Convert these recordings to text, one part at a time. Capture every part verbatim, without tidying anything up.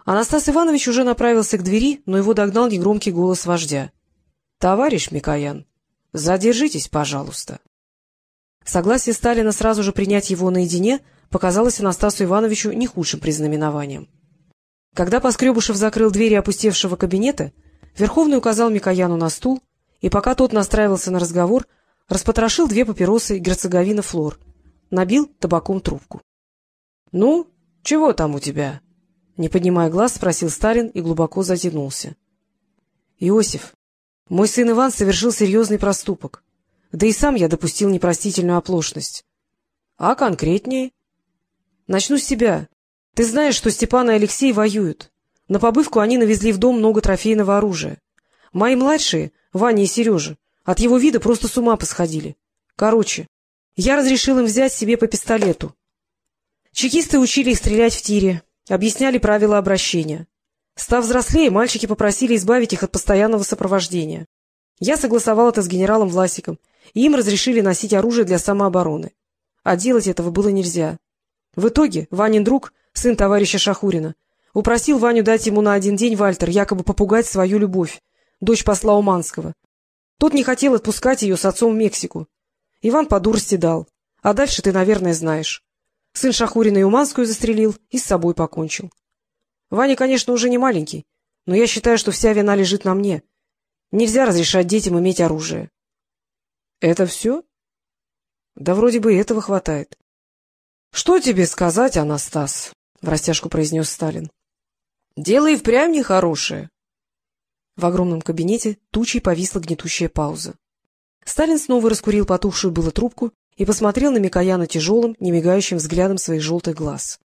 Анастас Иванович уже направился к двери, но его догнал негромкий голос вождя. — Товарищ Микоян, задержитесь, пожалуйста. Согласие Сталина сразу же принять его наедине показалось Анастасу Ивановичу не худшим признаменованием. Когда Поскребышев закрыл двери опустевшего кабинета, Верховный указал Микояну на стул, и пока тот настраивался на разговор, распотрошил две папиросы Герцоговина Флор, набил табаком трубку. — Ну, чего там у тебя? — не поднимая глаз, спросил Сталин и глубоко затянулся. — Иосиф, мой сын Иван совершил серьезный проступок. Да и сам я допустил непростительную оплошность. — А конкретнее? — Начну с себя. Ты знаешь, что Степан и Алексей воюют. На побывку они навезли в дом много трофейного оружия. Мои младшие, Ваня и Сережа, от его вида просто с ума посходили. Короче, я разрешил им взять себе по пистолету. Чекисты учили их стрелять в тире, объясняли правила обращения. Став взрослее, мальчики попросили избавить их от постоянного сопровождения. Я согласовал это с генералом Власиком, и им разрешили носить оружие для самообороны. А делать этого было нельзя. В итоге Ванин друг, сын товарища Шахурина, упросил Ваню дать ему на один день Вальтер, якобы попугать свою любовь, дочь посла Уманского. Тот не хотел отпускать ее с отцом в Мексику. Иван по дурости дал. А дальше ты, наверное, знаешь. Сын Шахурина и Уманскую застрелил, и с собой покончил. Ваня, конечно, уже не маленький, но я считаю, что вся вина лежит на мне. Нельзя разрешать детям иметь оружие. — Это все? — Да вроде бы и этого хватает. — Что тебе сказать, Анастас? — в растяжку произнес Сталин. — Дело и впрямь нехорошее. В огромном кабинете тучей повисла гнетущая пауза. Сталин снова раскурил потухшую было трубку и посмотрел на Микояна тяжелым, немигающим взглядом своих желтых глаз.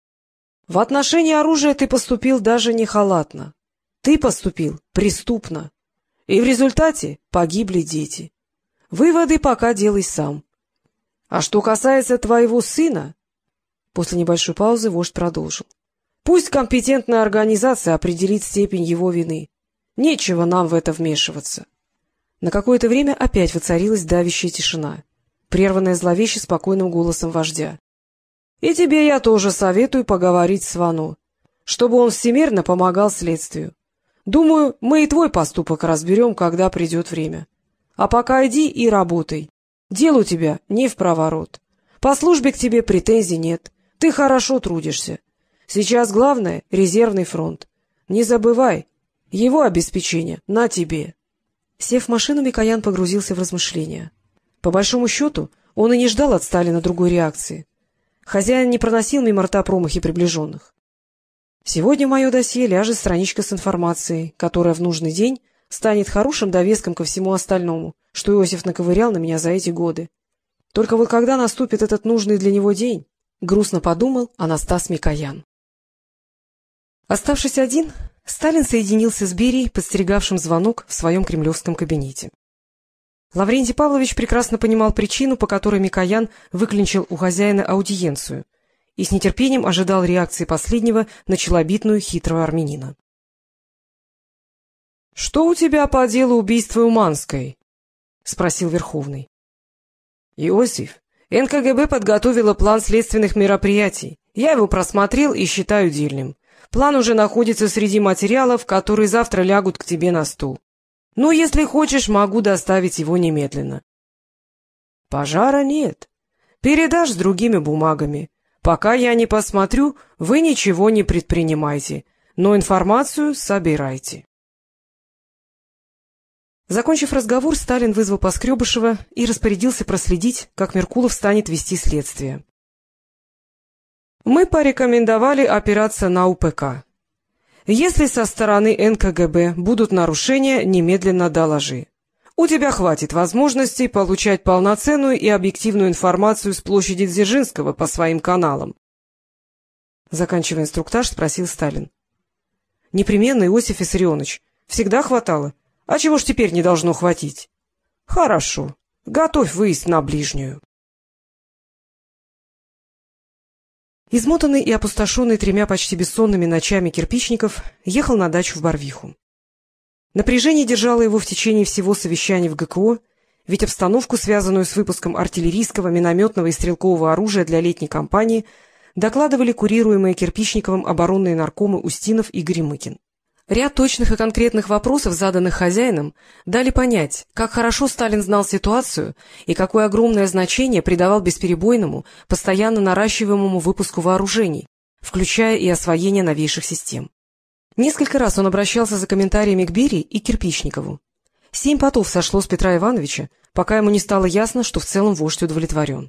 — В отношении оружия ты поступил даже не халатно. Ты поступил преступно. И в результате погибли дети. Выводы пока делай сам. А что касается твоего сына... После небольшой паузы вождь продолжил. Пусть компетентная организация определит степень его вины. Нечего нам в это вмешиваться. На какое-то время опять воцарилась давящая тишина, прерванная зловеще спокойным голосом вождя. — И тебе я тоже советую поговорить с Вано, чтобы он всемерно помогал следствию. Думаю, мы и твой поступок разберем, когда придет время. А пока иди и работай. Дел у тебя не впроворот. По службе к тебе претензий нет. Ты хорошо трудишься. Сейчас главное — резервный фронт. Не забывай, его обеспечение на тебе. Сев в машину, Микоян погрузился в размышления. По большому счету, он и не ждал от Сталина другой реакции. Хозяин не проносил мимо рта промахи приближенных. Сегодня в мое досье ляжет страничка с информацией, которая в нужный день станет хорошим довеском ко всему остальному, что Иосиф наковырял на меня за эти годы. Только вот когда наступит этот нужный для него день, грустно подумал Анастас Микоян. Оставшись один, Сталин соединился с Берией, подстерегавшим звонок в своем кремлевском кабинете. Лаврентий Павлович прекрасно понимал причину, по которой Микоян выклинчил у хозяина аудиенцию, и с нетерпением ожидал реакции последнего на челобитную хитрого армянина. — Что у тебя по делу убийства Уманской? — спросил Верховный. — Иосиф, эн ка гэ бэ подготовила план следственных мероприятий. Я его просмотрел и считаю дельным. План уже находится среди материалов, которые завтра лягут к тебе на стол. Но если хочешь, могу доставить его немедленно. — Пожара нет. Передашь с другими бумагами. Пока я не посмотрю, вы ничего не предпринимайте, но информацию собирайте. Закончив разговор, Сталин вызвал Поскребышева и распорядился проследить, как Меркулов станет вести следствие. Мы порекомендовали опираться на у пэ ка. Если со стороны эн ка гэ бэ будут нарушения, немедленно доложи. У тебя хватит возможностей получать полноценную и объективную информацию с площади Дзержинского по своим каналам. Заканчивая инструктаж, спросил Сталин. — Непременно, Иосиф Виссарионович. Всегда хватало. А чего ж теперь не должно хватить? — Хорошо. Готовь выезд на ближнюю. Измотанный и опустошенный тремя почти бессонными ночами Кирпичников ехал на дачу в Барвиху. Напряжение держало его в течение всего совещания в гэ ка о, ведь обстановку, связанную с выпуском артиллерийского, минометного и стрелкового оружия для летней кампании, докладывали курируемые Кирпичниковым оборонные наркомы Устинов и Горемыкин. Ряд точных и конкретных вопросов, заданных хозяином, дали понять, как хорошо Сталин знал ситуацию и какое огромное значение придавал бесперебойному, постоянно наращиваемому выпуску вооружений, включая и освоение новейших систем. Несколько раз он обращался за комментариями к Берии и Кирпичникову. Семь потов сошло с Петра Ивановича, пока ему не стало ясно, что в целом вождь удовлетворен.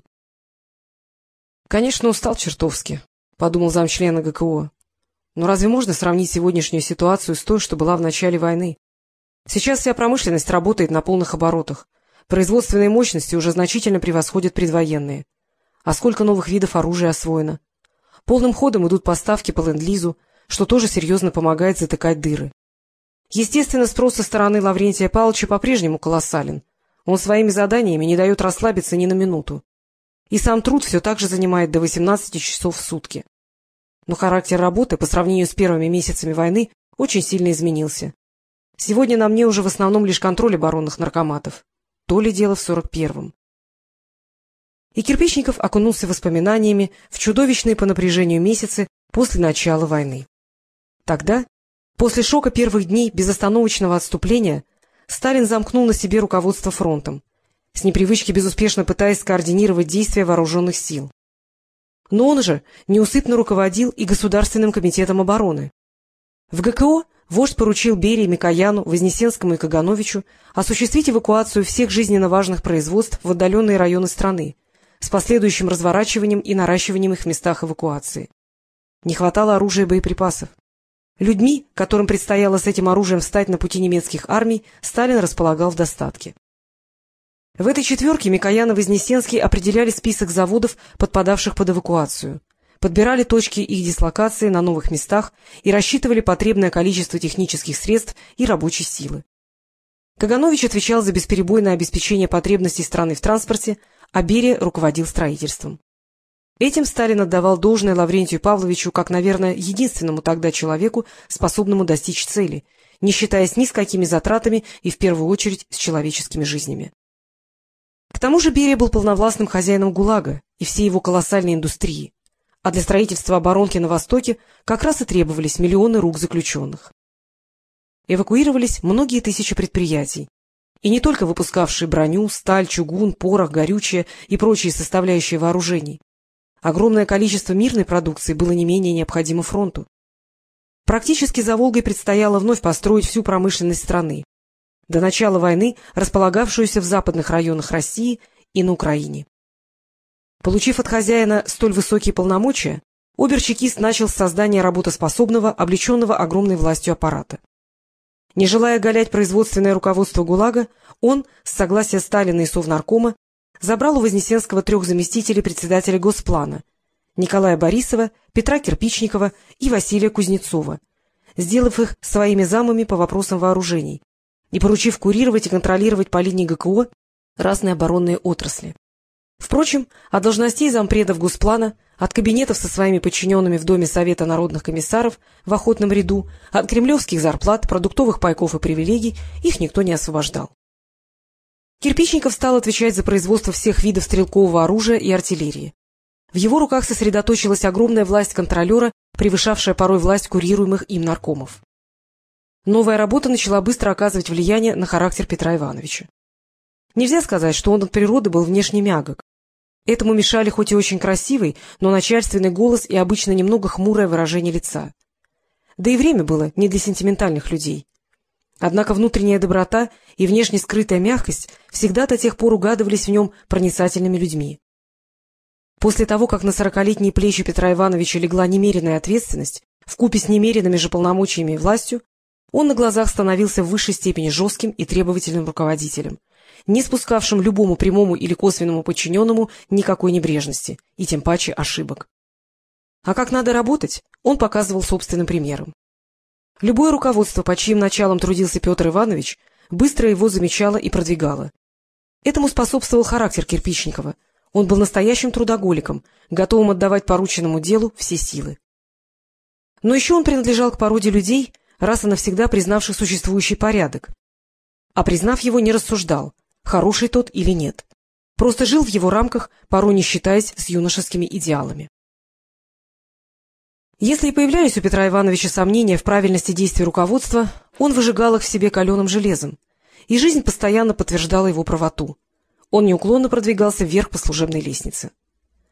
— Конечно, устал чертовски, — подумал замчлена ГКО. Но разве можно сравнить сегодняшнюю ситуацию с той, что была в начале войны? Сейчас вся промышленность работает на полных оборотах. Производственные мощности уже значительно превосходят предвоенные. А сколько новых видов оружия освоено? Полным ходом идут поставки по ленд-лизу, что тоже серьезно помогает затыкать дыры. Естественно, спрос со стороны Лаврентия Павловича по-прежнему колоссален. Он своими заданиями не дает расслабиться ни на минуту. И сам труд все так же занимает до восемнадцати часов в сутки. Но характер работы по сравнению с первыми месяцами войны очень сильно изменился. Сегодня на мне уже в основном лишь контроль оборонных наркоматов. То ли дело в сорок первом. И Кирпичников окунулся воспоминаниями в чудовищные по напряжению месяцы после начала войны. Тогда, после шока первых дней безостановочного отступления, Сталин замкнул на себе руководство фронтом, с непривычки безуспешно пытаясь скоординировать действия вооруженных сил. Но он же неусыпно руководил и Государственным комитетом обороны. В ГКО вождь поручил Берии, Микояну, Вознесенскому и Кагановичу осуществить эвакуацию всех жизненно важных производств в отдаленные районы страны с последующим разворачиванием и наращиванием их в местах эвакуации. Не хватало оружия и боеприпасов. Людьми, которым предстояло с этим оружием встать на пути немецких армий, Сталин располагал в достатке. В этой четверке Микоян и Вознесенский определяли список заводов, подпадавших под эвакуацию, подбирали точки их дислокации на новых местах и рассчитывали потребное количество технических средств и рабочей силы. Каганович отвечал за бесперебойное обеспечение потребностей страны в транспорте, а Берия руководил строительством. Этим Сталин отдавал должное Лаврентию Павловичу как, наверное, единственному тогда человеку, способному достичь цели, не считаясь ни с какими затратами и, в первую очередь, с человеческими жизнями. К тому же Берия был полновластным хозяином ГУЛАГа и всей его колоссальной индустрии, а для строительства оборонки на Востоке как раз и требовались миллионы рук заключенных. Эвакуировались многие тысячи предприятий, и не только выпускавшие броню, сталь, чугун, порох, горючее и прочие составляющие вооружений. Огромное количество мирной продукции было не менее необходимо фронту. Практически за Волгой предстояло вновь построить всю промышленность страны, до начала войны располагавшуюся в западных районах России и на Украине. Получив от хозяина столь высокие полномочия, обер-чекист начал с создания работоспособного, облеченного огромной властью аппарата. Не желая оголять производственное руководство ГУЛАГа, он, с согласия Сталина и Совнаркома, забрал у Вознесенского трех заместителей председателя Госплана — Николая Борисова, Петра Кирпичникова и Василия Кузнецова, сделав их своими замами по вопросам вооружений и поручив курировать и контролировать по линии ГКО разные оборонные отрасли. Впрочем, от должностей зампредов Госплана, от кабинетов со своими подчиненными в Доме Совета народных комиссаров в охотном ряду, от кремлевских зарплат, продуктовых пайков и привилегий их никто не освобождал. Кирпичников стал отвечать за производство всех видов стрелкового оружия и артиллерии. В его руках сосредоточилась огромная власть контролера, превышавшая порой власть курируемых им наркомов. Новая работа начала быстро оказывать влияние на характер Петра Ивановича. Нельзя сказать, что он от природы был внешне мягок. Этому мешали хоть и очень красивый, но начальственный голос и обычно немного хмурое выражение лица. Да и время было не для сентиментальных людей. Однако внутренняя доброта и внешне скрытая мягкость всегда до тех пор угадывались в нем проницательными людьми. После того, как на сорокалетние плечи Петра Ивановича легла немеренная ответственность, вкупе с немеренными же полномочиями и властью, он на глазах становился в высшей степени жестким и требовательным руководителем, не спускавшим любому прямому или косвенному подчиненному никакой небрежности, и тем паче ошибок. А как надо работать, он показывал собственным примером. Любое руководство, под чьим началом трудился Петр Иванович, быстро его замечало и продвигало. Этому способствовал характер Кирпичникова. Он был настоящим трудоголиком, готовым отдавать порученному делу все силы. Но еще он принадлежал к породе людей, раз и навсегда признавших существующий порядок. А признав его, не рассуждал, хороший тот или нет. Просто жил в его рамках, порой не считаясь с юношескими идеалами. Если и появлялись у Петра Ивановича сомнения в правильности действий руководства, он выжигал их в себе каленым железом, и жизнь постоянно подтверждала его правоту. Он неуклонно продвигался вверх по служебной лестнице.